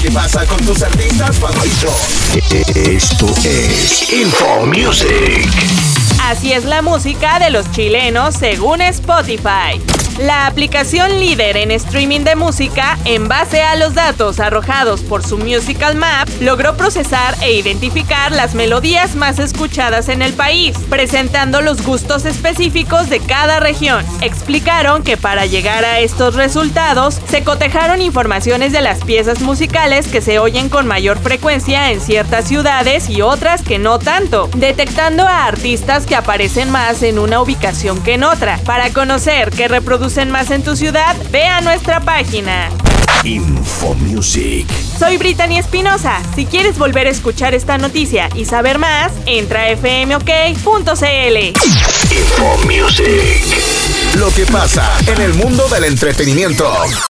que pasa con tus artistas favoritos. Esto es Info Music. Así es la música de los chilenos según Spotify. La aplicación líder en streaming de música, en base a los datos arrojados por su Musical Map, logró procesar e identificar las melodías más escuchadas en el país, presentando los gustos específicos de cada región. Explicaron que para llegar a estos resultados, se cotejaron informaciones de las piezas musicales que se oyen con mayor frecuencia en ciertas ciudades y otras que no tanto, detectando a artistas que aparecen más en una ubicación que en otra. Para conocer qué reproducen más en tu ciudad, ve a nuestra página. Info Music. Soy Brittany Espinosa. Si quieres volver a escuchar esta noticia y saber más, entra a fmok.cl. Info Music. Lo que pasa en el mundo del entretenimiento.